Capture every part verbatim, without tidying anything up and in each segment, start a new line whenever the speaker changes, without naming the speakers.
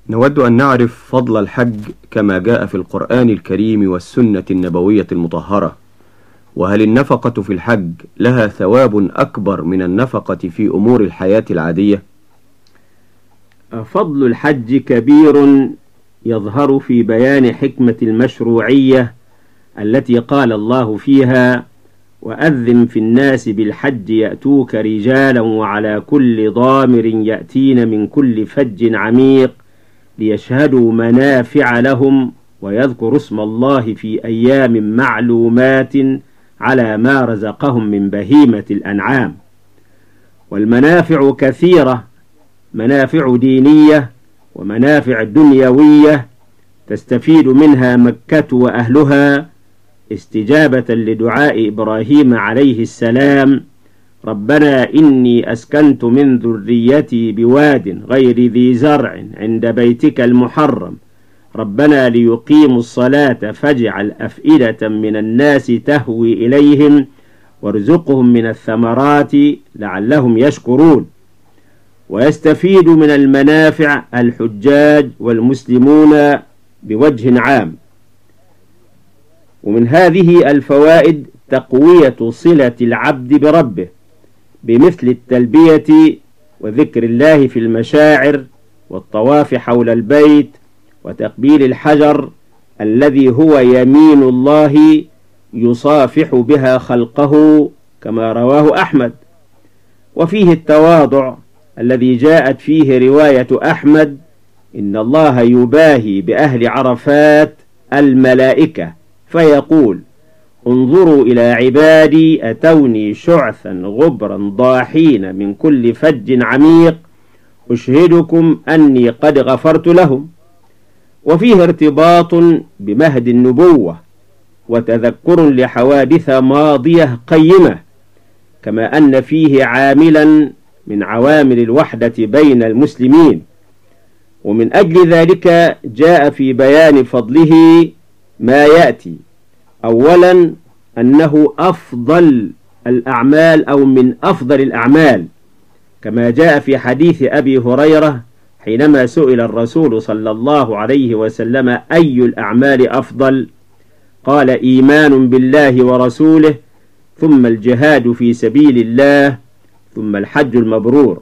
نود أن نعرف فضل الحج كما جاء في القرآن الكريم والسنة النبوية المطهرة، وهل النفقة في الحج لها ثواب أكبر من النفقة في أمور الحياة العادية؟
فضل الحج كبير يظهر في بيان حكمة المشروعية التي قال الله فيها: وأذن في الناس بالحج يأتوك رجالا وعلى كل ضامر يأتين من كل فج عميق ليشهدوا منافع لهم ويذكروا اسم الله في أيام معلومات على ما رزقهم من بهيمة الأنعام. والمنافع كثيرة، منافع دينية ومنافع دنيوية تستفيد منها مكة وأهلها استجابة لدعاء إبراهيم عليه السلام: ربنا إني أسكنت من ذريتي بواد غير ذي زرع عند بيتك المحرم ربنا ليقيموا الصلاة فاجعل أفئدة من الناس تهوي إليهم وارزقهم من الثمرات لعلهم يشكرون. ويستفيد من المنافع الحجاج والمسلمون بوجه عام. ومن هذه الفوائد تقوية صلة العبد بربه بمثل التلبية وذكر الله في المشاعر والطواف حول البيت وتقبيل الحجر الذي هو يمين الله يصافح بها خلقه كما رواه أحمد. وفيه التواضع الذي جاءت فيه رواية أحمد: إن الله يباهي بأهل عرفات الملائكة فيقول: انظروا إلى عبادي أتوني شعثا غبرا ضاحين من كل فج عميق أشهدكم أني قد غفرت لهم. وفيه ارتباط بمهد النبوة وتذكر لحوادث ماضية قيمة، كما أن فيه عاملا من عوامل الوحدة بين المسلمين. ومن أجل ذلك جاء في بيان فضله ما يأتي: أولا أنه أفضل الأعمال أو من أفضل الأعمال، كما جاء في حديث أبي هريرة حينما سئل الرسول صلى الله عليه وسلم: أي الأعمال أفضل؟ قال: إيمان بالله ورسوله، ثم الجهاد في سبيل الله، ثم الحج المبرور.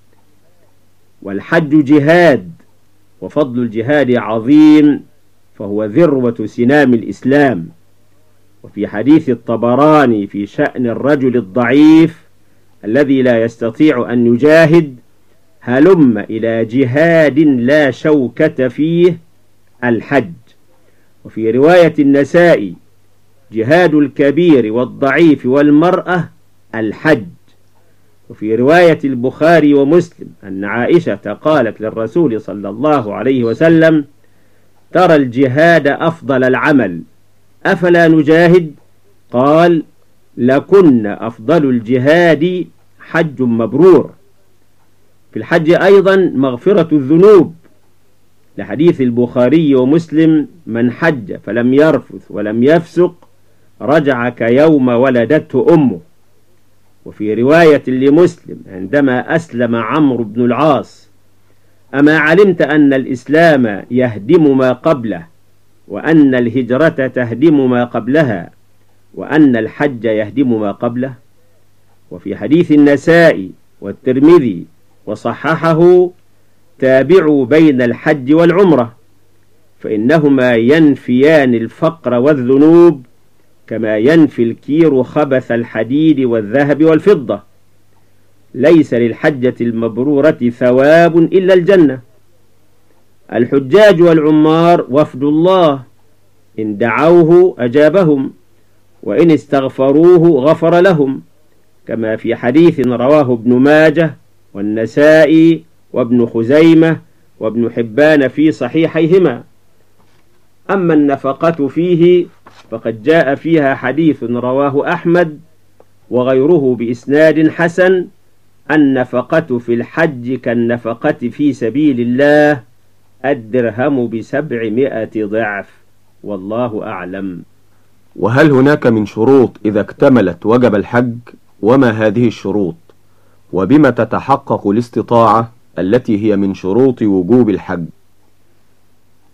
والحج جهاد، وفضل الجهاد عظيم، فهو ذروة سنام الإسلام. وفي حديث الطبراني في شأن الرجل الضعيف الذي لا يستطيع أن يجاهد: هلم إلى جهاد لا شوكة فيه الحج. وفي رواية النسائي: جهاد الكبير والضعيف والمرأة الحج. وفي رواية البخاري ومسلم أن عائشة قالت للرسول صلى الله عليه وسلم: ترى الجهاد أفضل العمل، أفلا نجاهد؟ قال: لكن أفضل الجهاد حج مبرور. في الحج أيضا مغفرة الذنوب، لحديث البخاري ومسلم: من حج فلم يرفث ولم يفسق رجع كيوم ولدته أمه. وفي رواية لمسلم عندما أسلم عمرو بن العاص: أما علمت أن الإسلام يهدم ما قبله، وأن الهجرة تهدم ما قبلها، وأن الحج يهدم ما قبله؟ وفي حديث النسائي والترمذي وصححه: تابعوا بين الحج والعمرة، فإنهما ينفيان الفقر والذنوب كما ينفي الكير خبث الحديد والذهب والفضة. ليس للحجة المبرورة ثواب إلا الجنة. الحجاج والعمار وفد الله، إن دعوه أجابهم، وإن استغفروه غفر لهم، كما في حديث رواه ابن ماجه والنسائي وابن خزيمة وابن حبان في صحيحيهما. أما النفقة فيه فقد جاء فيها حديث رواه أحمد وغيره بإسناد حسن: النفقة في الحج كالنفقة في سبيل الله، الدرهم بسبعمائة ضعف، والله أعلم.
وهل هناك من شروط إذا اكتملت وجب الحج؟ وما هذه الشروط؟ وبما تتحقق الاستطاعة التي هي من شروط وجوب الحج؟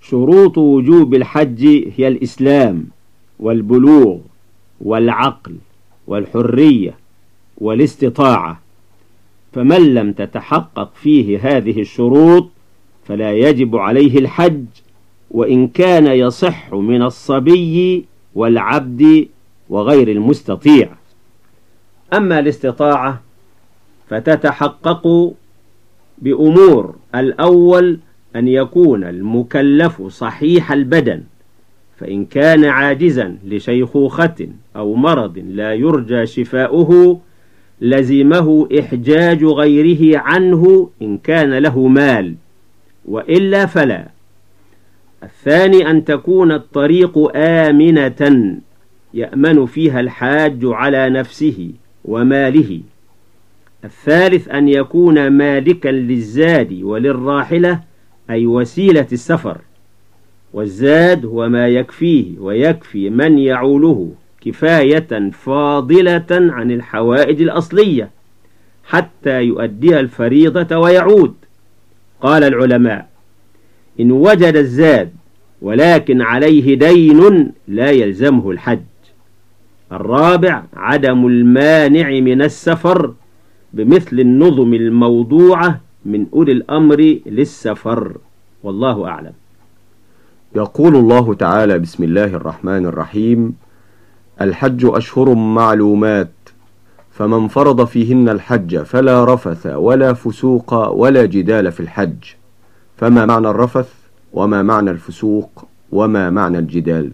شروط وجوب الحج هي الإسلام والبلوغ والعقل والحرية والاستطاعة، فمن لم تتحقق فيه هذه الشروط فلا يجب عليه الحج، وإن كان يصح من الصبي والعبد وغير المستطيع. أما الاستطاعة فتتحقق بأمور: الأول أن يكون المكلف صحيح البدن، فإن كان عاجزا لشيخوخة أو مرض لا يرجى شفاؤه لزمه إحجاج غيره عنه إن كان له مال، وإلا فلا. الثاني أن تكون الطريق آمنة يأمن فيها الحاج على نفسه وماله. الثالث أن يكون مالكا للزاد وللراحلة، أي وسيلة السفر، والزاد هو ما يكفيه ويكفي من يعوله كفاية فاضلة عن الحوائج الأصلية حتى يؤديها الفريضة ويعود. قال العلماء: إن وجد الزاد ولكن عليه دين لا يلزمه الحج. الرابع عدم المانع من السفر بمثل النظم الموضوعة من أولي الأمر للسفر، والله أعلم.
يقول الله تعالى: بسم الله الرحمن الرحيم: الحج أشهر معلومات، فمن فرض فيهن الحج فلا رفث ولا فسوق ولا جدال في الحج. فما معنى الرفث؟ وما معنى الفسوق؟ وما معنى الجدال؟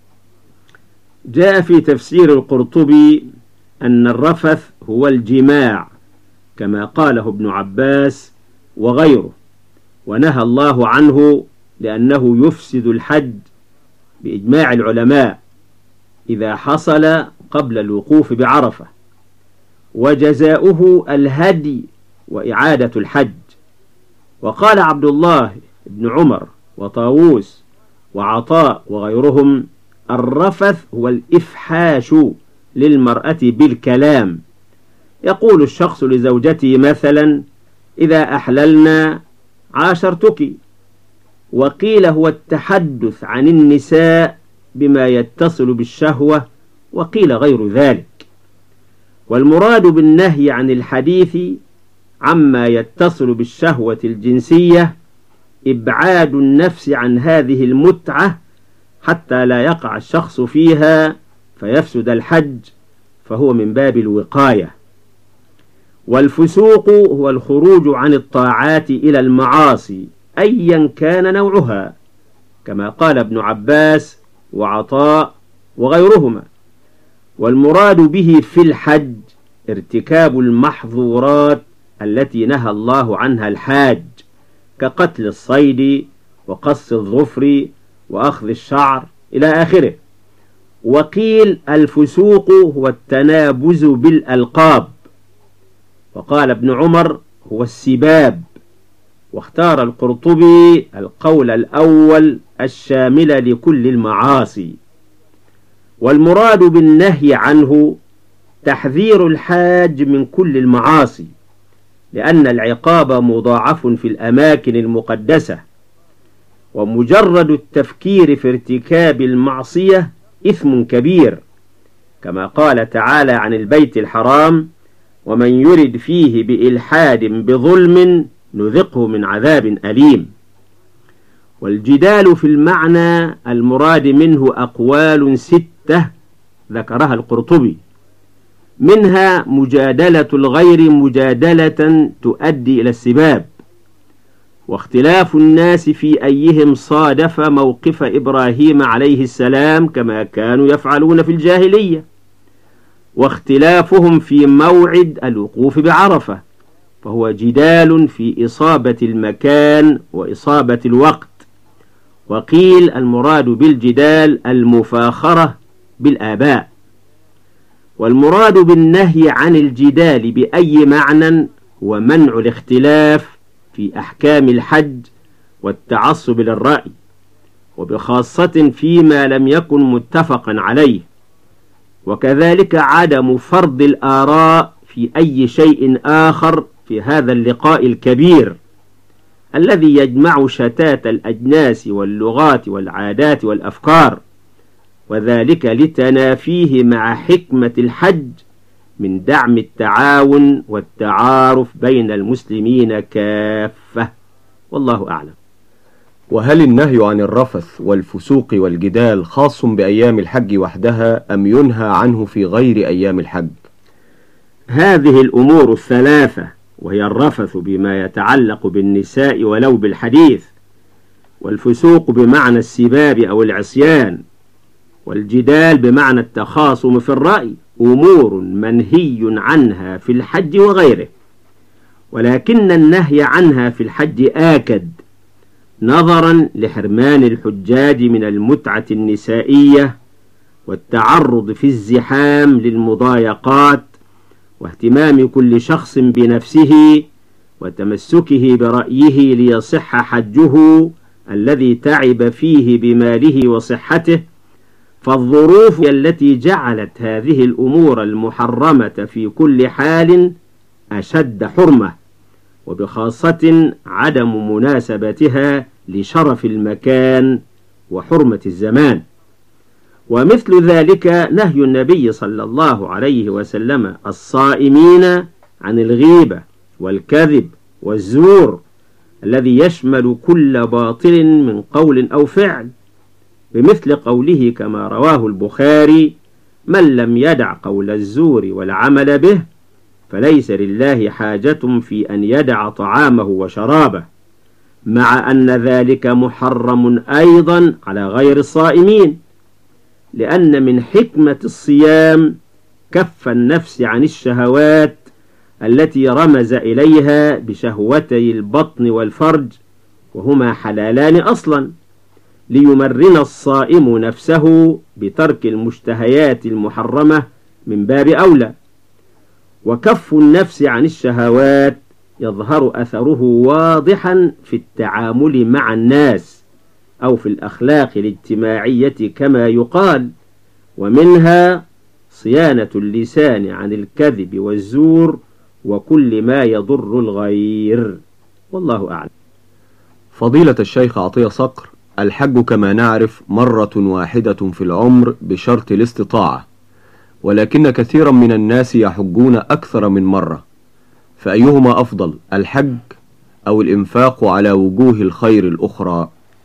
جاء في تفسير القرطبي أن الرفث هو الجماع، كما قاله ابن عباس وغيره، ونهى الله عنه لأنه يفسد الحج بإجماع العلماء إذا حصل قبل الوقوف بعرفة، وجزاؤه الهدي وإعادة الحج. وقال عبد الله بن عمر وطاووس وعطاء وغيرهم: الرفث هو الإفحاش للمرأة بالكلام، يقول الشخص لزوجته مثلا: إذا أحللنا عاشرتك. وقيل هو التحدث عن النساء بما يتصل بالشهوة، وقيل غير ذلك. والمراد بالنهي عن الحديث عما يتصل بالشهوة الجنسية إبعاد النفس عن هذه المتعة حتى لا يقع الشخص فيها فيفسد الحج، فهو من باب الوقاية. والفسوق هو الخروج عن الطاعات إلى المعاصي أيا كان نوعها، كما قال ابن عباس وعطاء وغيرهما. والمراد به في الحج ارتكاب المحظورات التي نهى الله عنها الحاج، كقتل الصيد وقص الظفر وأخذ الشعر إلى آخره. وقيل الفسوق هو التنابز بالألقاب، وقال ابن عمر هو السباب. واختار القرطبي القول الأول الشامل لكل المعاصي. والمراد بالنهي عنه تحذير الحاج من كل المعاصي، لأن العقاب مضاعف في الأماكن المقدسة، ومجرد التفكير في ارتكاب المعصية إثم كبير، كما قال تعالى عن البيت الحرام: ومن يرد فيه بإلحاد بظلم نذقه من عذاب أليم. والجدال في المعنى المراد منه أقوال ستة ذكرها القرطبي، منها مجادلة الغير مجادلة تؤدي إلى السباب، واختلاف الناس في أيهم صادف موقف إبراهيم عليه السلام كما كانوا يفعلون في الجاهلية، واختلافهم في موعد الوقوف بعرفة، فهو جدال في إصابة المكان وإصابة الوقت. وقيل المراد بالجدال المفاخرة بالآباء. والمراد بالنهي عن الجدال بأي معنى هو منع الاختلاف في أحكام الحج والتعصب للرأي، وبخاصة فيما لم يكن متفقا عليه، وكذلك عدم فرض الآراء في أي شيء آخر في هذا اللقاء الكبير، الذي يجمع شتات الأجناس واللغات والعادات والأفكار، وذلك لتنافيه مع حكمة الحج من دعم التعاون والتعارف بين المسلمين كافة. والله أعلم.
وهل النهي عن الرفث والفسوق والجدال خاص بأيام الحج وحدها أم ينهى عنه في غير أيام الحج؟
هذه الأمور الثلاثة، وهي الرفث بما يتعلق بالنساء ولو بالحديث، والفسوق بمعنى السباب أو العصيان، والجدال بمعنى التخاصم في الرأي، أمور منهي عنها في الحج وغيره، ولكن النهي عنها في الحج آكد نظرا لحرمان الحجاج من المتعة النسائية والتعرض في الزحام للمضايقات، واهتمام كل شخص بنفسه وتمسكه برأيه ليصح حجه الذي تعب فيه بماله وصحته. فالظروف التي جعلت هذه الأمور المحرمة في كل حال أشد حرمة، وبخاصة عدم مناسبتها لشرف المكان وحرمة الزمان. ومثل ذلك نهي النبي صلى الله عليه وسلم الصائمين عن الغيبة والكذب والزور الذي يشمل كل باطل من قول أو فعل، بمثل قوله كما رواه البخاري: من لم يدع قول الزور والعمل به فليس لله حاجة في أن يدع طعامه وشرابه، مع أن ذلك محرم أيضا على غير الصائمين، لأن من حكمة الصيام كف النفس عن الشهوات التي رمز إليها بشهوتي البطن والفرج، وهما حلالان أصلا، ليمرن الصائم نفسه بترك المشتهيات المحرمة من باب أولى. وكف النفس عن الشهوات يظهر أثره واضحا في التعامل مع الناس أو في الأخلاق الاجتماعية كما يقال، ومنها صيانة اللسان عن الكذب والزور وكل ما يضر الغير. والله أعلم.
فضيلة الشيخ عطية صقر، الحج كما نعرف مرة واحدة في العمر بشرط الاستطاعة، ولكن كثيرا من الناس يحجون أكثر من مرة، فأيهما أفضل، الحج أو الإنفاق على وجوه الخير الأخرى؟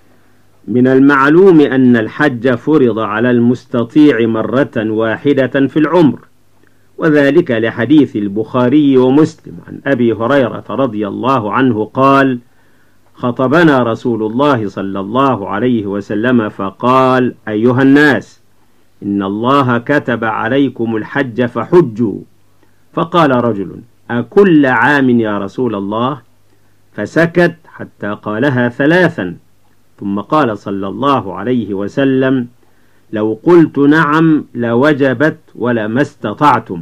من المعلوم أن الحج فرض على المستطيع مرة واحدة في العمر، وذلك لحديث البخاري ومسلم عن أبي هريرة رضي الله عنه قال: خطبنا رسول الله صلى الله عليه وسلم فقال: أيها الناس، إن الله كتب عليكم الحج فحجوا. فقال رجل: أكل عام يا رسول الله؟ فسكت حتى قالها ثلاثا، ثم قال صلى الله عليه وسلم: لو قلت نعم لوجبت ولما استطعتم.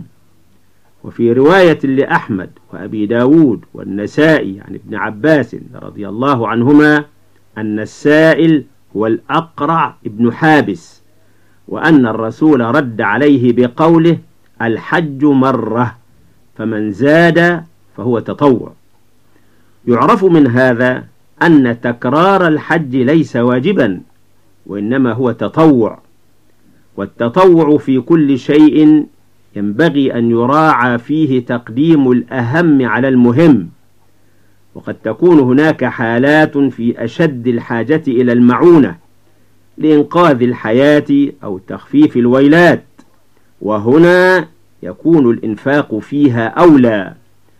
وفي رواية لأحمد وأبي داود والنسائي عن ابن عباس رضي الله عنهما أن السائل هو الأقرع ابن حابس، وأن الرسول رد عليه بقوله: الحج مرة، فمن زاد فهو تطوع. يعرف من هذا أن تكرار الحج ليس واجبا، وإنما هو تطوع، والتطوع في كل شيء ينبغي أن يراعى فيه تقديم الأهم على المهم، وقد تكون هناك حالات في أشد الحاجة إلى المعونة لإنقاذ الحياة أو تخفيف الويلات، وهنا يكون الإنفاق فيها أولى،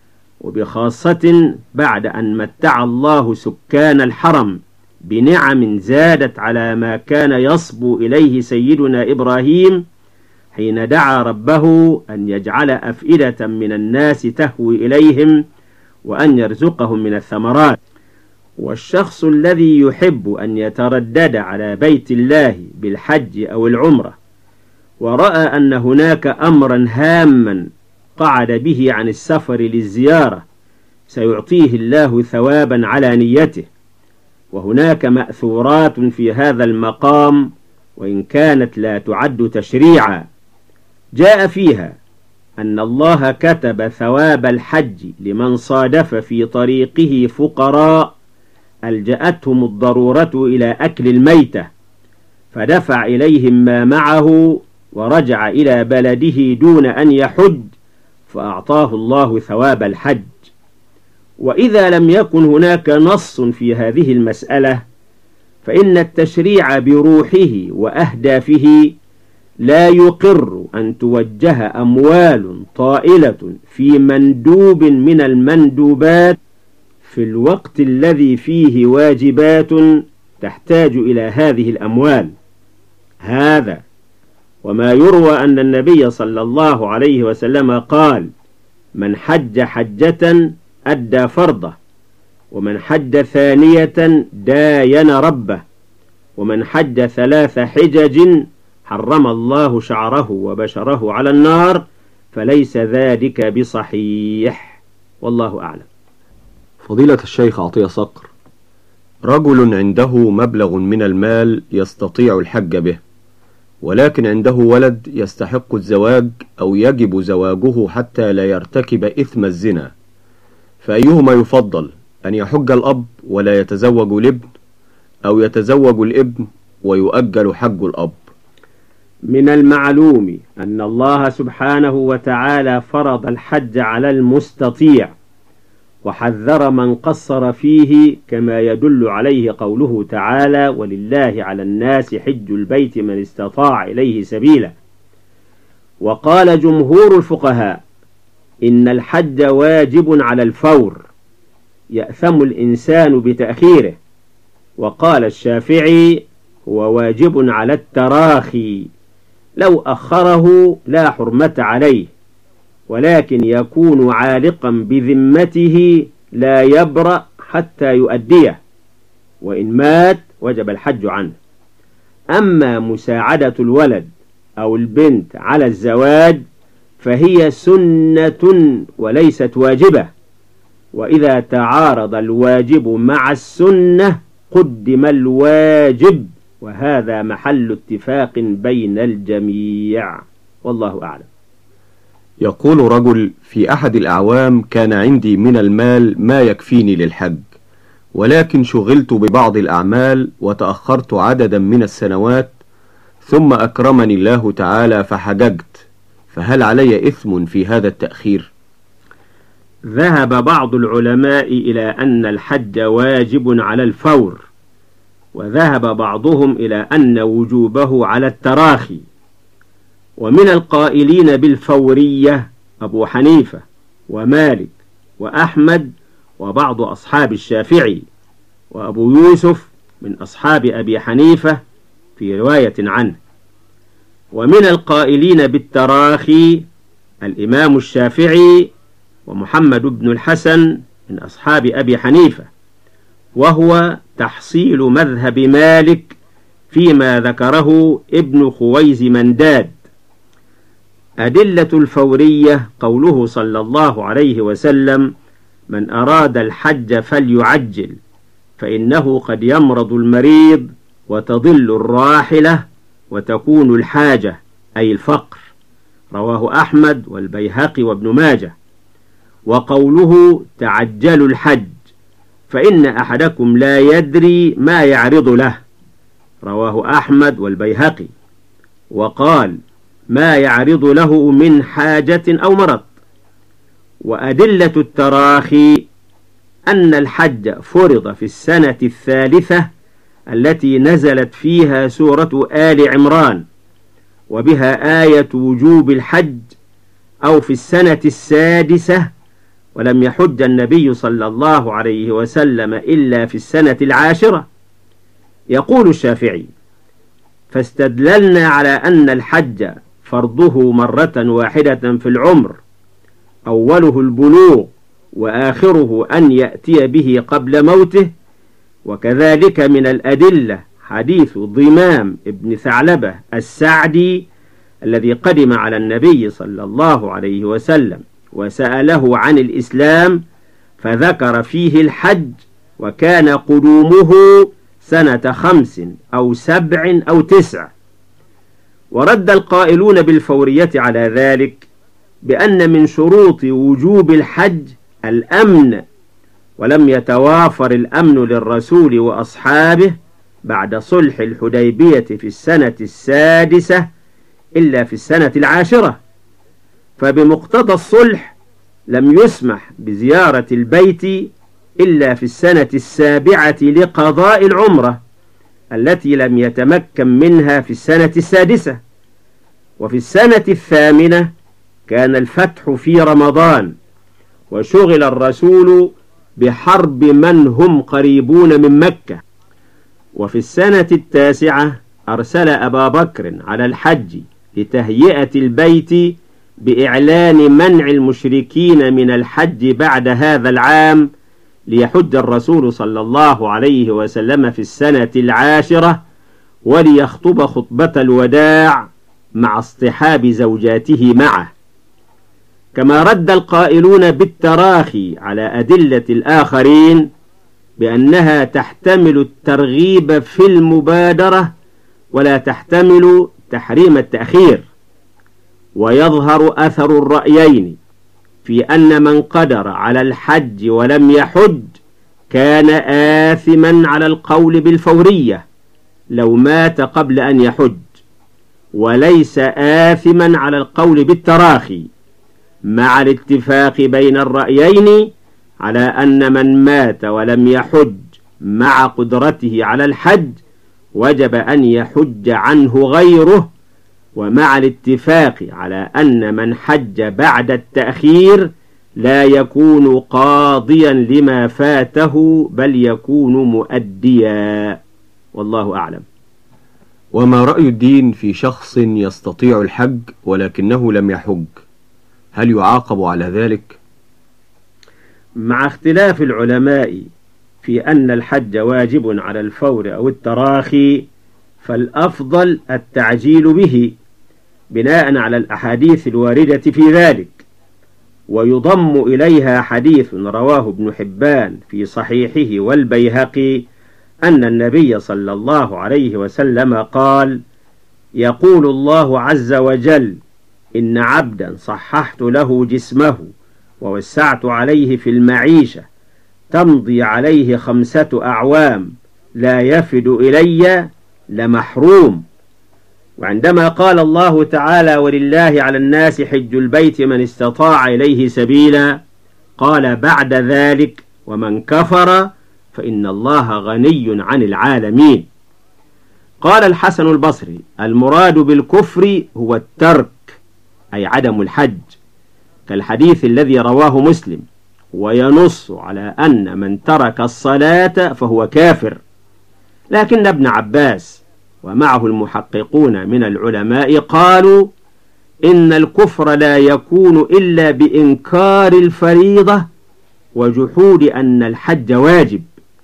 وبخاصة بعد أن متع الله سكان الحرم بنعم زادت على ما كان يصبو إليه سيدنا إبراهيم حين دعا ربه أن يجعل أفئدة من الناس تهوي إليهم وأن يرزقهم من الثمرات. والشخص الذي يحب أن يتردد على بيت الله بالحج أو العمرة ورأى أن هناك أمرا هاما قعد به عن السفر للزيارة سيعطيه الله ثوابا على نيته، وهناك مأثورات في هذا المقام وإن كانت لا تعد تشريعا، جاء فيها أن الله كتب ثواب الحج لمن صادف في طريقه فقراء ألجأتهم الضرورة إلى أكل الميتة، فدفع إليهم ما معه ورجع إلى بلده دون أن يحج، فأعطاه الله ثواب الحج. وإذا لم يكن هناك نص في هذه المسألة، فإن التشريع بروحه وأهدافه لا يقر أن توجه أموال طائلة في مندوب من المندوبات في الوقت الذي فيه واجبات تحتاج إلى هذه الأموال. هذا وما يروى أن النبي صلى الله عليه وسلم قال: من حج حجة أدى فرضه، ومن حج ثانية داين ربه، ومن حج ثلاث حجج حرم الله شعره وبشره على النار، فليس ذلك بصحيح، والله أعلم.
فضيلة الشيخ عطية صقر، رجل عنده مبلغ من المال يستطيع الحج به، ولكن عنده ولد يستحق الزواج أو يجب زواجه حتى لا يرتكب إثم الزنا، فأيهما يفضل، أن يحج الأب ولا يتزوج الابن، أو يتزوج الابن ويؤجل حج الأب؟
من المعلوم أن الله سبحانه وتعالى فرض الحج على المستطيع، وحذر من قصر فيه، كما يدل عليه قوله تعالى: ولله على الناس حج البيت من استطاع إليه سبيلا. وقال جمهور الفقهاء إن الحج واجب على الفور، يأثم الإنسان بتأخيره. وقال الشافعي: هو واجب على التراخي، لو أخره لا حرمة عليه، ولكن يكون عالقا بذمته لا يبرأ حتى يؤديه، وإن مات وجب الحج عنه. أما مساعدة الولد أو البنت على الزواج فهي سنة وليست واجبة، وإذا تعارض الواجب مع السنة قدم الواجب، وهذا محل اتفاق بين الجميع، والله أعلم.
يقول رجل: في أحد الأعوام كان عندي من المال ما يكفيني للحج، ولكن شغلت ببعض الأعمال وتأخرت عددا من السنوات، ثم أكرمني الله تعالى فحججت، فهل علي إثم في هذا التأخير؟
ذهب بعض العلماء إلى أن الحج واجب على الفور، وذهب بعضهم إلى أن وجوبه على التراخي. ومن القائلين بالفورية أبو حنيفة ومالك وأحمد وبعض أصحاب الشافعي، وأبو يوسف من أصحاب أبي حنيفة في رواية عنه. ومن القائلين بالتراخي الإمام الشافعي ومحمد بن الحسن من أصحاب أبي حنيفة، وهو تحصيل مذهب مالك فيما ذكره ابن خويز منداد. أدلة الفورية قوله صلى الله عليه وسلم: من أراد الحج فليعجل، فإنه قد يمرض المريض وتضل الراحلة وتكون الحاجة، أي الفقر، رواه أحمد والبيهقي وابن ماجه. وقوله: تعجلوا الحج فإن أحدكم لا يدري ما يعرض له، رواه أحمد والبيهقي. وقال: ما يعرض له من حاجة أو مرض. وأدلة التراخي أن الحج فرض في السنة الثالثة التي نزلت فيها سورة آل عمران، وبها آية وجوب الحج، أو في السنة السادسة، ولم يحج النبي صلى الله عليه وسلم إلا في السنة العاشرة. يقول الشافعي: فاستدللنا على أن الحج فرضه مرة واحدة في العمر، أوله البلوغ وآخره أن يأتي به قبل موته. وكذلك من الأدلة حديث ضمام ابن ثعلبة السعدي الذي قدم على النبي صلى الله عليه وسلم وسأله عن الإسلام، فذكر فيه الحج، وكان قدومه سنة خمس أو سبع أو تسع. ورد القائلون بالفورية على ذلك بأن من شروط وجوب الحج الأمن، ولم يتوافر الأمن للرسول وأصحابه بعد صلح الحديبية في السنة السادسة إلا في السنة العاشرة، فبمقتضى الصلح لم يسمح بزيارة البيت إلا في السنة السابعة لقضاء العمرة التي لم يتمكن منها في السنة السادسة. وفي السنة الثامنة كان الفتح في رمضان، وشغل الرسول بحرب من هم قريبون من مكة. وفي السنة التاسعة أرسل أبا بكر على الحج لتهيئة البيت بإعلان منع المشركين من الحج بعد هذا العام، ليحج الرسول صلى الله عليه وسلم في السنة العاشرة وليخطب خطبة الوداع مع اصطحاب زوجاته معه. كما رد القائلون بالتراخي على أدلة الآخرين بأنها تحتمل الترغيب في المبادرة ولا تحتمل تحريم التأخير. ويظهر أثر الرأيين في أن من قدر على الحج ولم يحج كان آثما على القول بالفورية لو مات قبل أن يحج، وليس آثما على القول بالتراخي، مع الاتفاق بين الرأيين على أن من مات ولم يحج مع قدرته على الحج وجب أن يحج عنه غيره، ومع الاتفاق على أن من حج بعد التأخير لا يكون قاضيا لما فاته بل يكون مؤديا، والله أعلم.
وما رأي الدين في شخص يستطيع الحج ولكنه لم يحج، هل يعاقب على ذلك؟
مع اختلاف العلماء في أن الحج واجب على الفور أو التراخي، فالأفضل التعجيل به بناء على الأحاديث الواردة في ذلك. ويضم إليها حديث رواه ابن حبان في صحيحه والبيهقي أن النبي صلى الله عليه وسلم قال: يقول الله عز وجل: إن عبدا صححت له جسمه ووسعت عليه في المعيشة تمضي عليه خمسة أعوام لا يفد إلي لمحروم. وعندما قال الله تعالى: ولله على الناس حج البيت من استطاع إليه سبيلا، قال بعد ذلك: ومن كفر فإن الله غني عن العالمين. قال الحسن البصري: المراد بالكفر هو الترك، أي عدم الحج، كالحديث الذي رواه مسلم، وينص على أن من ترك الصلاة فهو كافر. لكن ابن عباس ومعه المحققون من العلماء قالوا إن الكفر لا يكون إلا بإنكار الفريضة وجحود أن الحج واجب.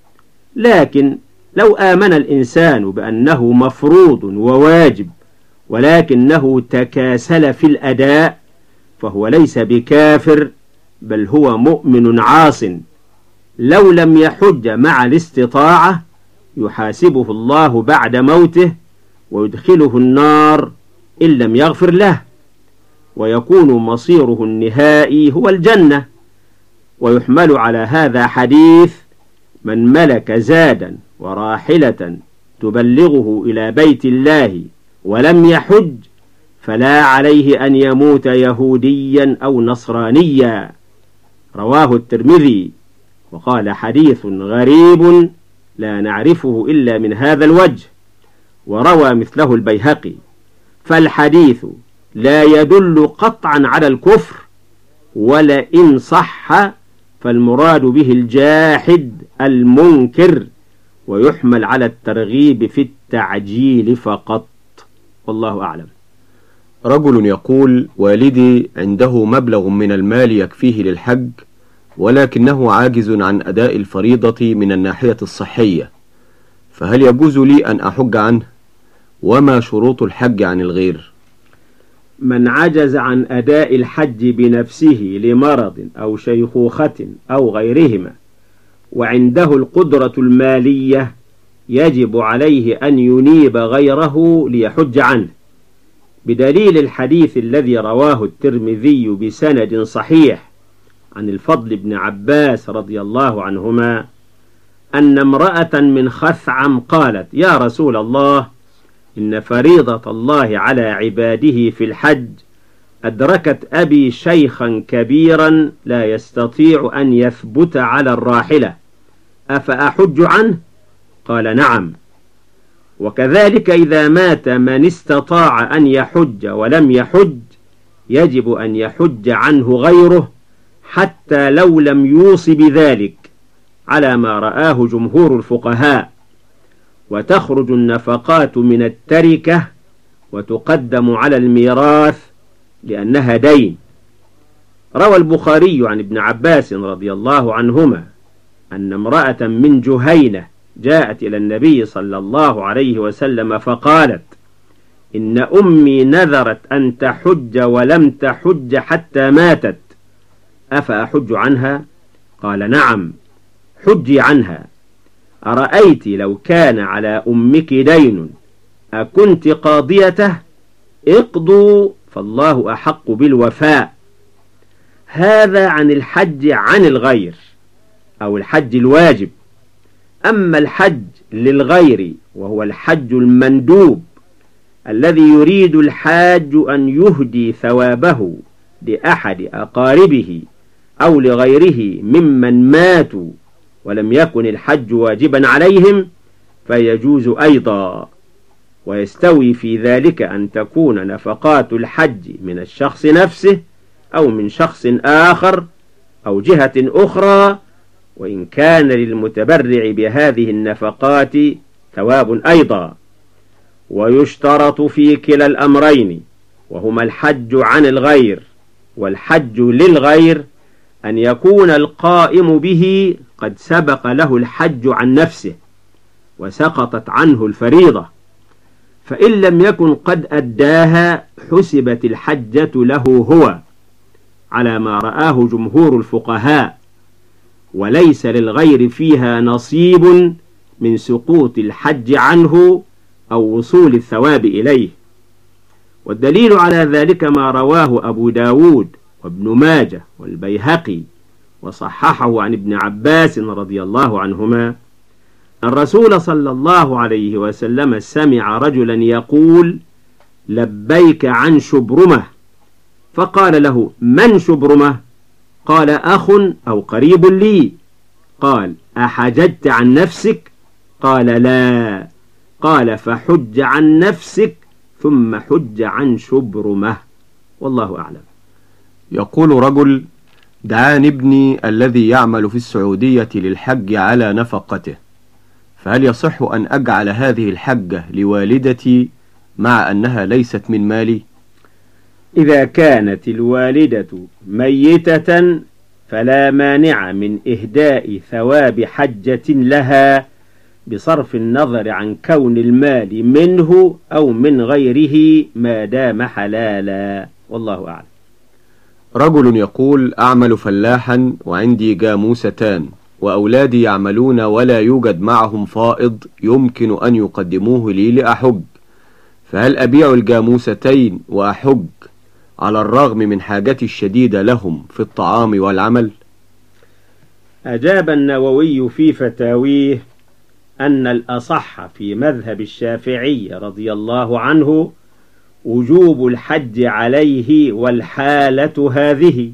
لكن لو آمن الإنسان بأنه مفروض وواجب ولكنه تكاسل في الأداء فهو ليس بكافر، بل هو مؤمن عاص. لو لم يحج مع الاستطاعة يحاسبه الله بعد موته ويدخله النار إن لم يغفر له، ويكون مصيره النهائي هو الجنة. ويحمل على هذا حديث: من ملك زادا وراحلة تبلغه إلى بيت الله ولم يحج فلا عليه أن يموت يهوديا أو نصرانيا. رواه الترمذي وقال: حديث غريب لا نعرفه إلا من هذا الوجه. وروى مثله البيهقي. فالحديث لا يدل قطعا على الكفر، ولئن صح فالمراد به الجاحد المنكر، ويحمل على الترغيب في التعجيل فقط، والله أعلم.
رجل يقول: والدي عنده مبلغ من المال يكفيه للحج، ولكنه عاجز عن أداء الفريضة من الناحية الصحية، فهل يجوز لي أن أحج عنه؟ وما شروط الحج عن الغير؟
من عجز عن أداء الحج بنفسه لمرض أو شيخوخة أو غيرهما وعنده القدرة المالية يجب عليه أن ينيب غيره ليحج عنه، بدليل الحديث الذي رواه الترمذي بسند صحيح عن الفضل بن عباس رضي الله عنهما أن امرأة من خثعم قالت: يا رسول الله، إن فريضة الله على عباده في الحج أدركت أبي شيخا كبيرا لا يستطيع أن يثبت على الراحلة، أفأحج عنه؟ قال: نعم. وكذلك إذا مات من استطاع أن يحج ولم يحج يجب أن يحج عنه غيره حتى لو لم يوص بذلك، على ما رآه جمهور الفقهاء. وتخرج النفقات من التركة وتقدم على الميراث لأنها دين. روى البخاري عن ابن عباس رضي الله عنهما أن امرأة من جهينة جاءت إلى النبي صلى الله عليه وسلم فقالت: إن أمي نذرت أن تحج ولم تحج حتى ماتت، أفأحج عنها؟ قال: نعم، حجي عنها. أرأيت لو كان على أمك دين أكنت قاضيته؟ اقضوا فالله أحق بالوفاء. هذا عن الحج عن الغير أو الحج الواجب. أما الحج للغير وهو الحج المندوب الذي يريد الحاج أن يهدي ثوابه لأحد أقاربه أو لغيره ممن ماتوا ولم يكن الحج واجبا عليهم، فيجوز أيضا. ويستوي في ذلك أن تكون نفقات الحج من الشخص نفسه أو من شخص آخر أو جهة أخرى، وإن كان للمتبرع بهذه النفقات ثواب أيضا. ويشترط في كلا الأمرين، وهما الحج عن الغير والحج للغير، أن يكون القائم به قد سبق له الحج عن نفسه وسقطت عنه الفريضة، فإن لم يكن قد أداها حسبت الحجة له هو، على ما رآه جمهور الفقهاء، وليس للغير فيها نصيب من سقوط الحج عنه أو وصول الثواب إليه. والدليل على ذلك ما رواه أبو داود وابن ماجه والبيهقي وصححه عن ابن عباس رضي الله عنهما: الرسول صلى الله عليه وسلم سمع رجلا يقول: لبيك عن شبرمة، فقال له: من شبرمة؟ قال: أخ أو قريب لي. قال: أحججت عن نفسك؟ قال: لا. قال: فحج عن نفسك ثم حج عن شبرمة، والله أعلم.
يقول رجل: دعاني ابني الذي يعمل في السعودية للحج على نفقته، فهل يصح أن أجعل هذه الحجة لوالدتي مع أنها ليست من مالي؟
إذا كانت الوالدة ميتة فلا مانع من إهداء ثواب حجة لها بصرف النظر عن كون المال منه أو من غيره ما دام حلالا، والله أعلم.
رجل يقول: أعمل فلاحا وعندي جاموستان وأولادي يعملون ولا يوجد معهم فائض يمكن أن يقدموه لي لأحج، فهل أبيع الجاموستين وأحج على الرغم من حاجتي الشديدة لهم في الطعام والعمل؟
أجاب النووي في فتاويه أن الأصح في مذهب الشافعي رضي الله عنه وجوب الحج عليه والحالة هذه،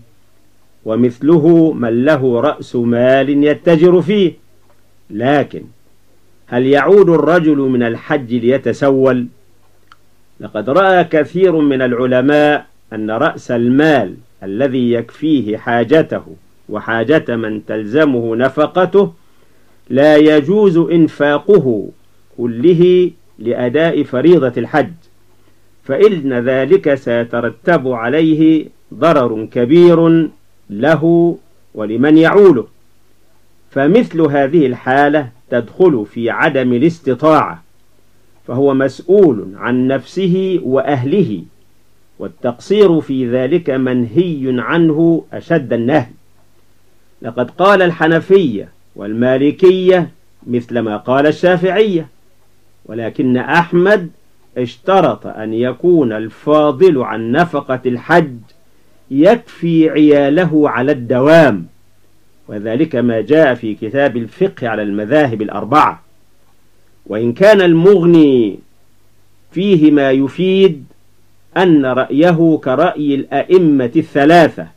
ومثله من له رأس مال يتجر فيه. لكن هل يعود الرجل من الحج ليتسول؟ لقد رأى كثير من العلماء أن رأس المال الذي يكفيه حاجته وحاجة من تلزمه نفقته لا يجوز إنفاقه كله لأداء فريضة الحج، فإن ذلك سيترتب عليه ضرر كبير له ولمن يعوله، فمثل هذه الحالة تدخل في عدم الاستطاعة، فهو مسؤول عن نفسه وأهله، والتقصير في ذلك منهي عنه أشد النهي. لقد قال الحنفية والمالكية مثل ما قال الشافعية، ولكن أحمد اشترط أن يكون الفاضل عن نفقة الحج يكفي عياله على الدوام، وذلك ما جاء في كتاب الفقه على المذاهب الأربعة. وإن كان المغني فيه ما يفيد أن رأيه كرأي الأئمة الثلاثة،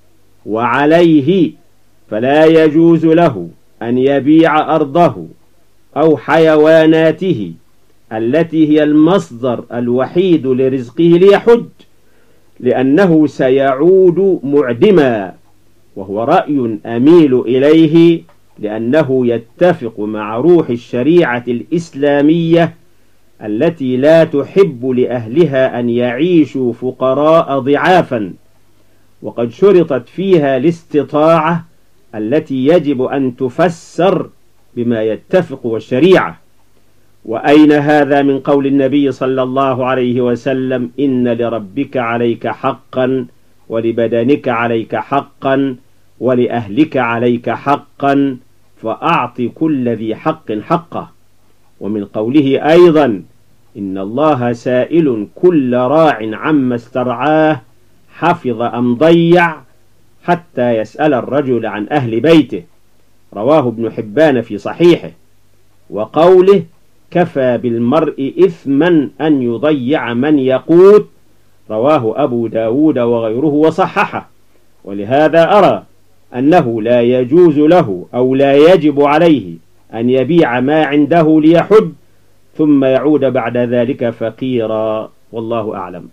وعليه فلا يجوز له أن يبيع أرضه أو حيواناته التي هي المصدر الوحيد لرزقه ليحج، لأنه سيعود معدما، وهو رأي أميل إليه، لأنه يتفق مع روح الشريعة الإسلامية التي لا تحب لأهلها أن يعيشوا فقراء ضعافا، وقد شرطت فيها الاستطاعة التي يجب أن تفسر بما يتفق والشريعة. وأين هذا من قول النبي صلى الله عليه وسلم: إن لربك عليك حقا، ولبدنك عليك حقا، ولأهلك عليك حقا، فأعط كل ذي حق حقه. ومن قوله أيضا: إن الله سائل كل راع عما استرعاه حفظ أم ضيع، حتى يسأل الرجل عن أهل بيته، رواه ابن حبان في صحيحه. وقوله: كفى بالمرء إثما أن يضيع من يقوت، رواه أبو داود وغيره وصححه. ولهذا أرى أنه لا يجوز له أو لا يجب عليه أن يبيع ما عنده ليحج ثم يعود بعد ذلك فقيرا، والله أعلم.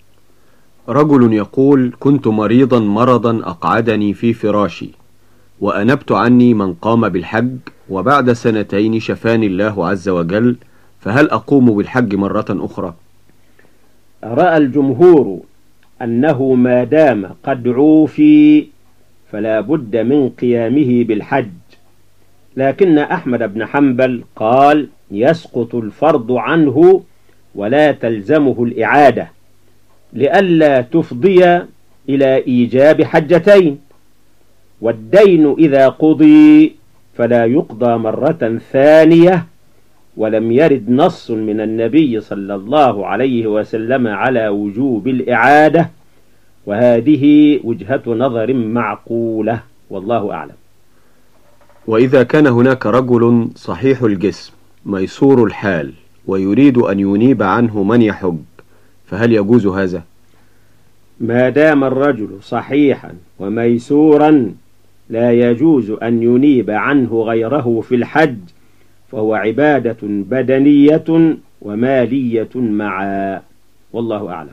رجل يقول: كنت مريضا مرضا أقعدني في فراشي، وأنبت عني من قام بالحج، وبعد سنتين شفاني الله عز وجل، فهل أقوم بالحج مرة أخرى؟
رأى الجمهور أنه ما دام قد عوفي فلا بد من قيامه بالحج، لكن أحمد بن حنبل قال: يسقط الفرض عنه ولا تلزمه الإعادة، لئلا تفضي إلى إيجاب حجتين، والدين إذا قضي فلا يقضى مرة ثانية، ولم يرد نص من النبي صلى الله عليه وسلم على وجوب الإعادة، وهذه وجهة نظر معقولة، والله أعلم.
وإذا كان هناك رجل صحيح الجسم ميسور الحال ويريد أن ينيب عنه من يحج، فهل يجوز هذا؟
ما دام الرجل صحيحا وميسورا لا يجوز أن ينيب عنه غيره في الحج، فهو عبادة بدنية ومالية معا، والله أعلم.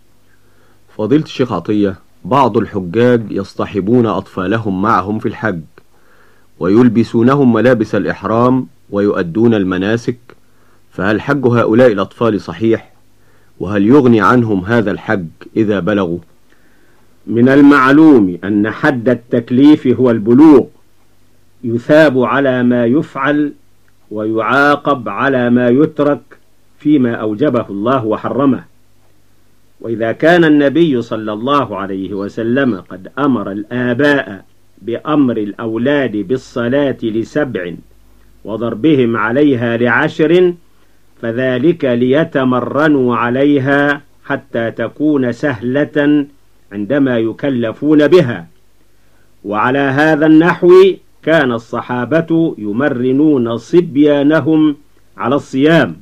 فضيلة الشيخ عطية، بعض الحجاج يصطحبون أطفالهم معهم في الحج ويلبسونهم ملابس الإحرام ويؤدون المناسك، فهل حج هؤلاء الأطفال صحيح؟ وهل يغني عنهم هذا الحج إذا بلغوا؟
من المعلوم أن حد التكليف هو البلوغ، يثاب على ما يفعل ويعاقب على ما يترك فيما أوجبه الله وحرمه. وإذا كان النبي صلى الله عليه وسلم قد أمر الآباء بأمر الأولاد بالصلاة لسبع وضربهم عليها لعشر، فذلك ليتمرنوا عليها حتى تكون سهلة عندما يكلفون بها. وعلى هذا النحو كان الصحابة يمرنون صبيانهم على الصيام.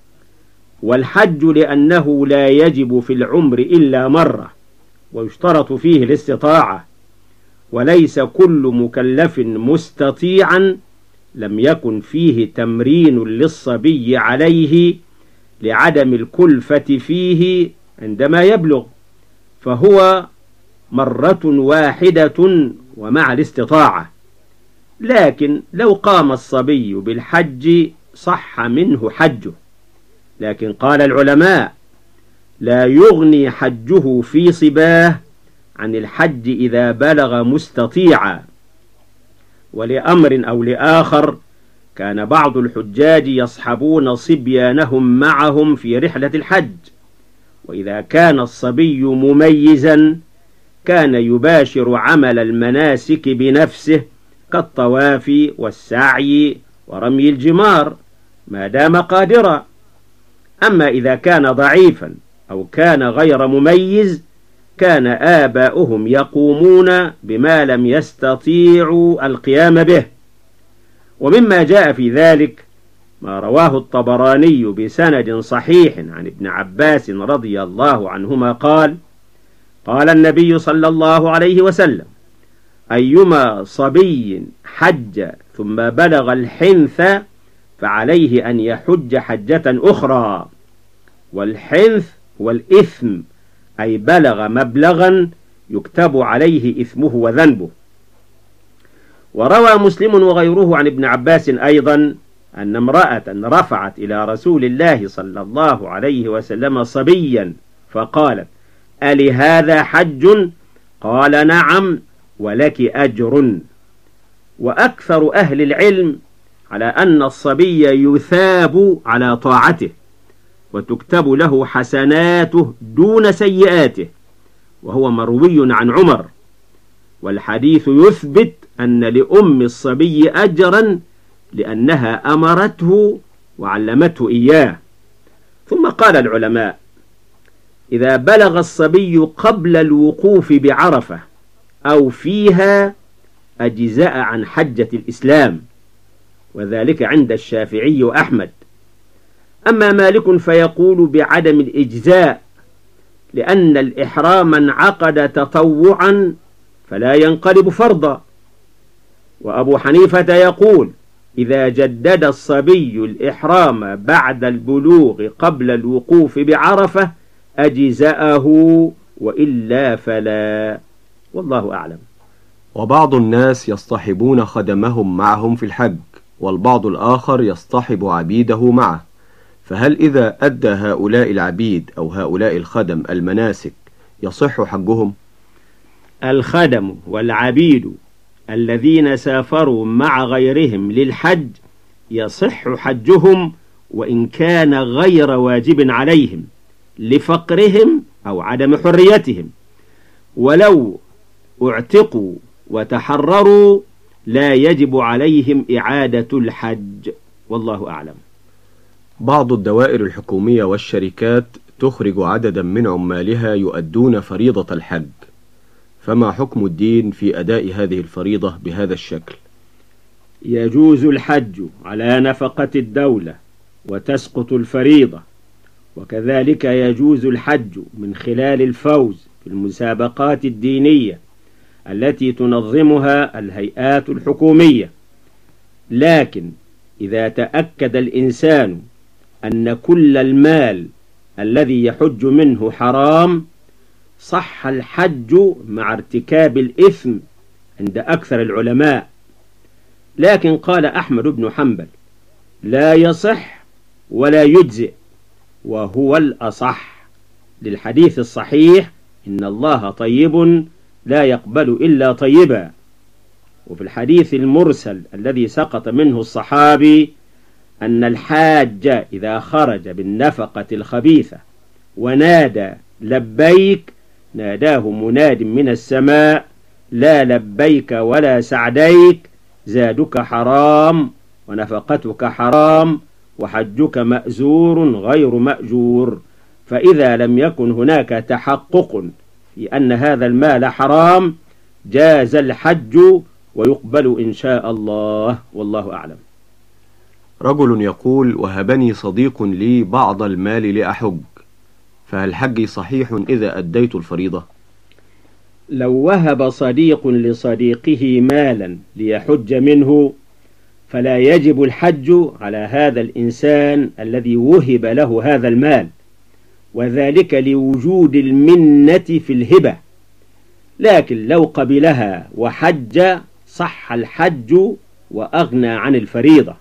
والحج لأنه لا يجب في العمر إلا مرة، ويشترط فيه الاستطاعة، وليس كل مكلف مستطيعا لم يكن فيه تمرين للصبي عليه لعدم الكلفة فيه عندما يبلغ، فهو مرة واحدة ومع الاستطاعة. لكن لو قام الصبي بالحج صح منه حجه، لكن قال العلماء: لا يغني حجه في صباه عن الحج إذا بلغ مستطيعا. ولأمر أو لآخر كان بعض الحجاج يصحبون صبيانهم معهم في رحلة الحج، وإذا كان الصبي مميزا كان يباشر عمل المناسك بنفسه كالطواف والسعي ورمي الجمار ما دام قادرا. أما إذا كان ضعيفا أو كان غير مميز كان آباؤهم يقومون بما لم يستطيعوا القيام به. ومما جاء في ذلك ما رواه الطبراني بسند صحيح عن ابن عباس رضي الله عنهما قال: قال النبي صلى الله عليه وسلم: أيما صبي حج ثم بلغ الحنث فعليه أن يحج حجة أخرى. والحنث هو الإثم، أي بلغ مبلغا يكتب عليه إثمه وذنبه. وروى مسلم وغيره عن ابن عباس أيضا أن امرأة رفعت إلى رسول الله صلى الله عليه وسلم صبيا فقالت: ألهذا حج؟ قال: نعم، ولك أجر. وأكثر أهل العلم على أن الصبي يثاب على طاعته وتكتب له حسناته دون سيئاته، وهو مروي عن عمر. والحديث يثبت أن لأم الصبي أجرا لأنها أمرته وعلمته إياه. ثم قال العلماء: إذا بلغ الصبي قبل الوقوف بعرفة أو فيها أجزاء عن حجة الإسلام، وذلك عند الشافعي وأحمد. أما مالك فيقول بعدم الإجزاء، لأن الإحرام انعقد تطوعا فلا ينقلب فرضا. وأبو حنيفة يقول: إذا جدد الصبي الإحرام بعد البلوغ قبل الوقوف بعرفة أجزاءه، وإلا فلا، والله أعلم.
وبعض الناس يصطحبون خدمهم معهم في الحج، والبعض الآخر يصطحب عبيده معه، فهل إذا أدى هؤلاء العبيد أو هؤلاء الخدم المناسك يصح حجهم؟
الخدم والعبيد الذين سافروا مع غيرهم للحج يصح حجهم، وإن كان غير واجب عليهم لفقرهم أو عدم حريتهم. ولو اعتقوا وتحرروا لا يجب عليهم إعادة الحج، والله أعلم.
بعض الدوائر الحكومية والشركات تخرج عددا من عمالها يؤدون فريضة الحج، فما حكم الدين في أداء هذه الفريضة بهذا الشكل؟
يجوز الحج على نفقة الدولة وتسقط الفريضة، وكذلك يجوز الحج من خلال الفوز في المسابقات الدينية التي تنظمها الهيئات الحكومية. لكن إذا تأكد الإنسان أن كل المال الذي يحج منه حرام صح الحج مع ارتكاب الإثم عند أكثر العلماء. لكن قال أحمد بن حنبل: لا يصح ولا يجزئ، وهو الأصح، للحديث الصحيح: إن الله طيب لا يقبل إلا طيبا. وفي الحديث المرسل الذي سقط منه الصحابي أن الحاج إذا خرج بالنفقة الخبيثة ونادى لبيك ناداه مناد من السماء: لا لبيك ولا سعديك، زادك حرام ونفقتك حرام وحجك مأزور غير مأجور. فإذا لم يكن هناك تحقق في أن هذا المال حرام جاز الحج ويقبل إن شاء الله، والله أعلم.
رجل يقول: وهبني صديق لي بعض المال لأحج، فهل حجي صحيح إذا أديت الفريضة؟
لو وهب صديق لصديقه مالا ليحج منه فلا يجب الحج على هذا الإنسان الذي وهب له هذا المال، وذلك لوجود المنة في الهبة. لكن لو قبلها وحج صح الحج وأغنى عن الفريضة.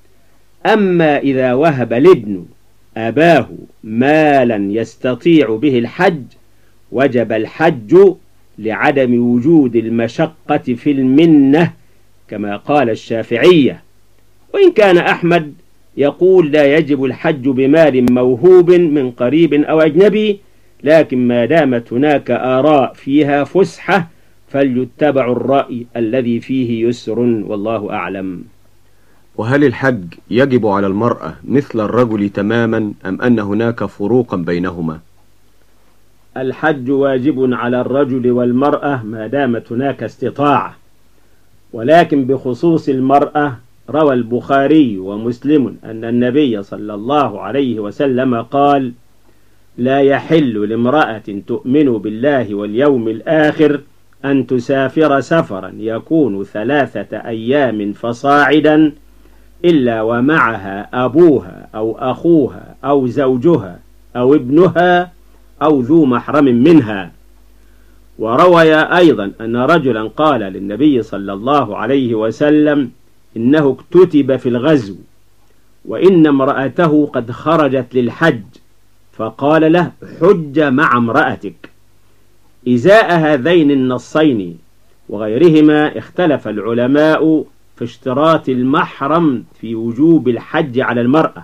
أما إذا وهب الابن أباه مالا يستطيع به الحج وجب الحج لعدم وجود المشقة في المنة كما قال الشافعية. وإن كان أحمد يقول لا يجب الحج بمال موهوب من قريب أو أجنبي، لكن ما دامت هناك آراء فيها فسحة فليتبع الرأي الذي فيه يسر، والله أعلم.
وهل الحج يجب على المرأة مثل الرجل تماما، أم أن هناك فروقا بينهما؟
الحج واجب على الرجل والمرأة ما دامت هناك استطاعة، ولكن بخصوص المرأة روى البخاري ومسلم أن النبي صلى الله عليه وسلم قال: لا يحل لامرأة تؤمن بالله واليوم الآخر أن تسافر سفرا يكون ثلاثة أيام فصاعدا إلا ومعها أبوها أو أخوها أو زوجها أو ابنها أو ذو محرم منها. وروي أيضا أن رجلا قال للنبي صلى الله عليه وسلم: إنه اكتتب في الغزو وإن امرأته قد خرجت للحج، فقال له: حج مع امرأتك. إزاء هذين النصين وغيرهما اختلف العلماء في اشتراط المحرم في وجوب الحج على المرأة،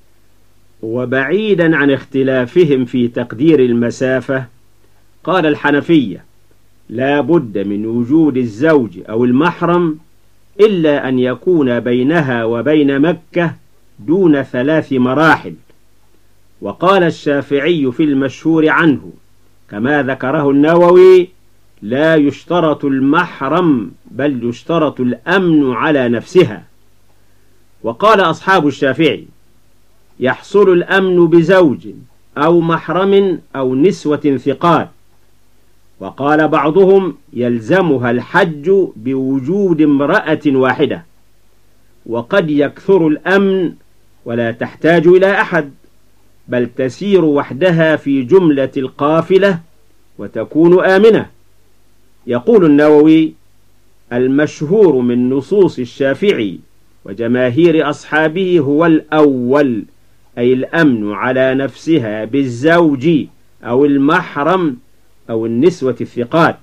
وبعيدا عن اختلافهم في تقدير المسافة، قال الحنفية: لا بد من وجود الزوج أو المحرم إلا أن يكون بينها وبين مكة دون ثلاث مراحل. وقال الشافعي في المشهور عنه كما ذكره النووي: لا يشترط المحرم بل يشترط الأمن على نفسها. وقال أصحاب الشافعي: يحصل الأمن بزوج أو محرم أو نسوة ثقات. وقال بعضهم: يلزمها الحج بوجود امرأة واحدة، وقد يكثر الأمن ولا تحتاج إلى أحد، بل تسير وحدها في جملة القافلة وتكون آمنة. يقول النووي: المشهور من نصوص الشافعي وجماهير أصحابه هو الأول، أي الأمن على نفسها بالزوج أو المحرم أو النسوة الثقات.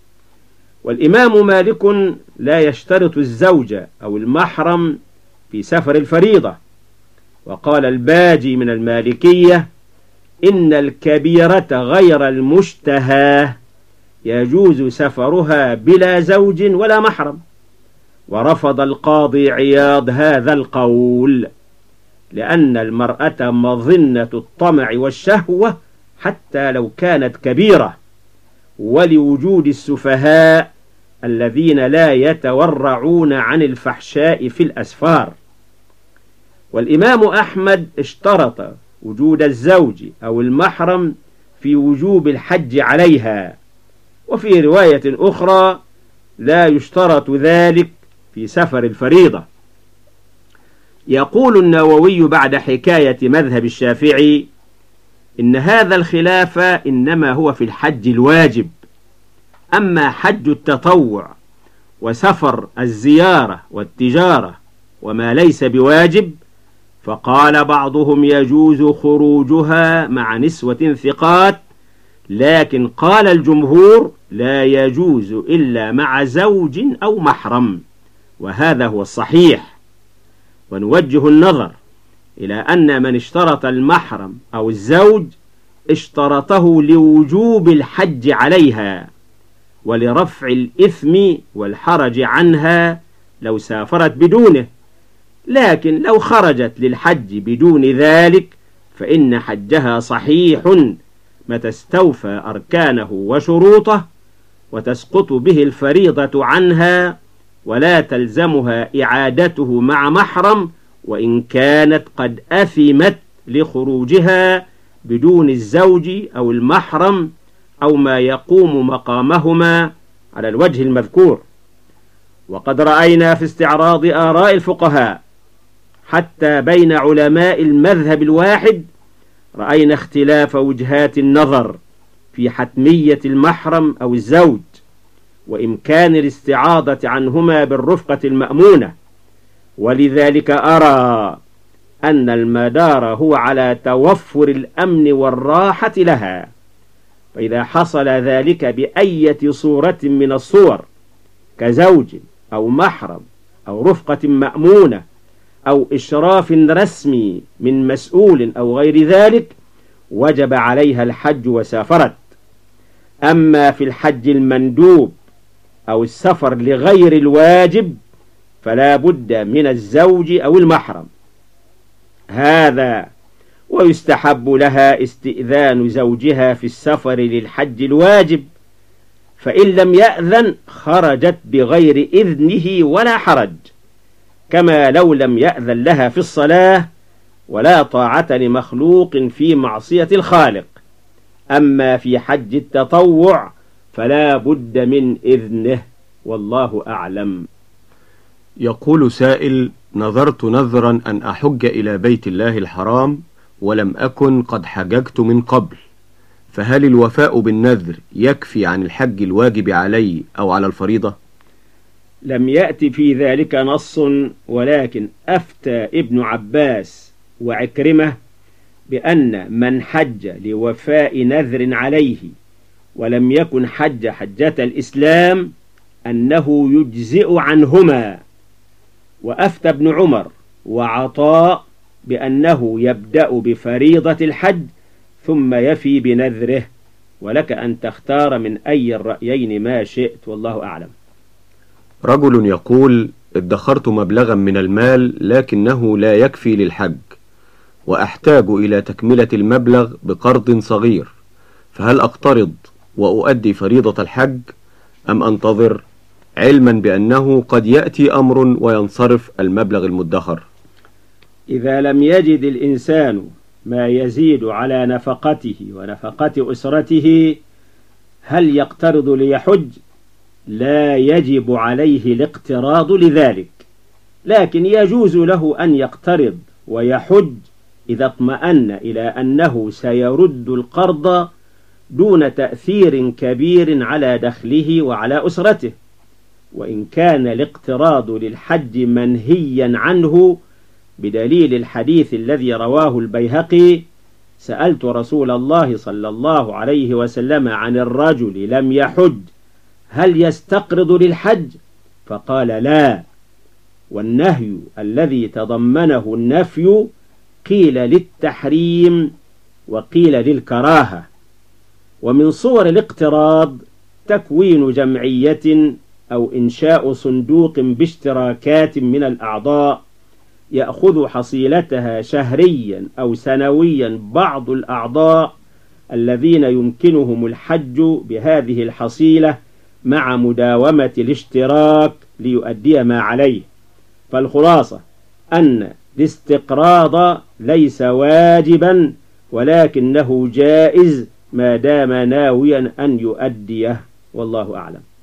والإمام مالك لا يشترط الزوج أو المحرم في سفر الفريضة. وقال الباجي من المالكية: إن الكبيرة غير المشتهاه يجوز سفرها بلا زوج ولا محرم. ورفض القاضي عياض هذا القول، لأن المرأة مظنة الطمع والشهوة حتى لو كانت كبيرة، ولوجود السفهاء الذين لا يتورعون عن الفحشاء في الأسفار. والإمام أحمد اشترط وجود الزوج أو المحرم في وجوب الحج عليها، وفي رواية أخرى: لا يشترط ذلك في سفر الفريضة. يقول النووي بعد حكاية مذهب الشافعي: إن هذا الخلاف إنما هو في الحج الواجب، أما حج التطوع وسفر الزيارة والتجارة وما ليس بواجب، فقال بعضهم يجوز خروجها مع نسوة ثقات، لكن قال الجمهور لا يجوز إلا مع زوج أو محرم، وهذا هو الصحيح. ونوجه النظر إلى أن من اشترط المحرم أو الزوج اشترطه لوجوب الحج عليها ولرفع الإثم والحرج عنها لو سافرت بدونه، لكن لو خرجت للحج بدون ذلك فإن حجها صحيح متى استوفى أركانه وشروطه، وتسقط به الفريضة عنها، ولا تلزمها إعادته مع محرم وإن كانت قد أثمت لخروجها بدون الزوج أو المحرم أو ما يقوم مقامهما على الوجه المذكور. وقد رأينا في استعراض آراء الفقهاء حتى بين علماء المذهب الواحد رأينا اختلاف وجهات النظر في حتمية المحرم أو الزوج وإمكان الاستعاضة عنهما بالرفقة المأمونة، ولذلك أرى أن المدار هو على توفر الأمن والراحة لها، فإذا حصل ذلك بأية صورة من الصور كزوج أو محرم أو رفقة مأمونة أو إشراف رسمي من مسؤول أو غير ذلك، وجب عليها الحج وسافرت. أما في الحج المندوب أو السفر لغير الواجب فلا بد من الزوج أو المحرم. هذا ويستحب لها استئذان زوجها في السفر للحج الواجب، فإن لم يأذن خرجت بغير إذنه ولا حرج، كما لو لم يأذن لها في الصلاة، ولا طاعة لمخلوق في معصية الخالق. أما في حج التطوع فلا بد من إذنه، والله أعلم.
يقول سائل: نذرت نذرا أن أحج إلى بيت الله الحرام ولم أكن قد حججت من قبل، فهل الوفاء بالنذر يكفي عن الحج الواجب علي أو على الفريضة؟
لم يأتي في ذلك نص، ولكن أفتى ابن عباس وعكرمة بأن من حج لوفاء نذر عليه ولم يكن حج حجة الإسلام أنه يجزئ عنهما، وأفتى ابن عمر وعطاء بأنه يبدأ بفريضة الحج ثم يفي بنذره، ولك أن تختار من أي الرأيين ما شئت، والله أعلم.
رجل يقول: ادخرت مبلغا من المال لكنه لا يكفي للحج، وأحتاج إلى تكملة المبلغ بقرض صغير، فهل أقترض وأؤدي فريضة الحج أم أنتظر، علما بأنه قد يأتي أمر وينصرف المبلغ المدخر؟
إذا لم يجد الإنسان ما يزيد على نفقته ونفقة أسرته هل يقترض ليحج؟ لا يجب عليه الاقتراض لذلك، لكن يجوز له أن يقترض ويحج إذا اطمأن إلى أنه سيرد القرض دون تأثير كبير على دخله وعلى أسرته. وإن كان الاقتراض للحج منهيا عنه بدليل الحديث الذي رواه البيهقي: سألت رسول الله صلى الله عليه وسلم عن الرجل لم يحج هل يستقرض للحج؟ فقال لا. والنهي الذي تضمنه النفي قيل للتحريم وقيل للكراهة. ومن صور الاقتراض تكوين جمعية أو إنشاء صندوق باشتراكات من الأعضاء يأخذ حصيلتها شهريا أو سنويا بعض الأعضاء الذين يمكنهم الحج بهذه الحصيلة مع مداومة الاشتراك ليؤدي ما عليه. فالخلاصة أن الاستقراض ليس واجبا، ولكنه جائز ما دام ناويا أن يؤديه، والله أعلم.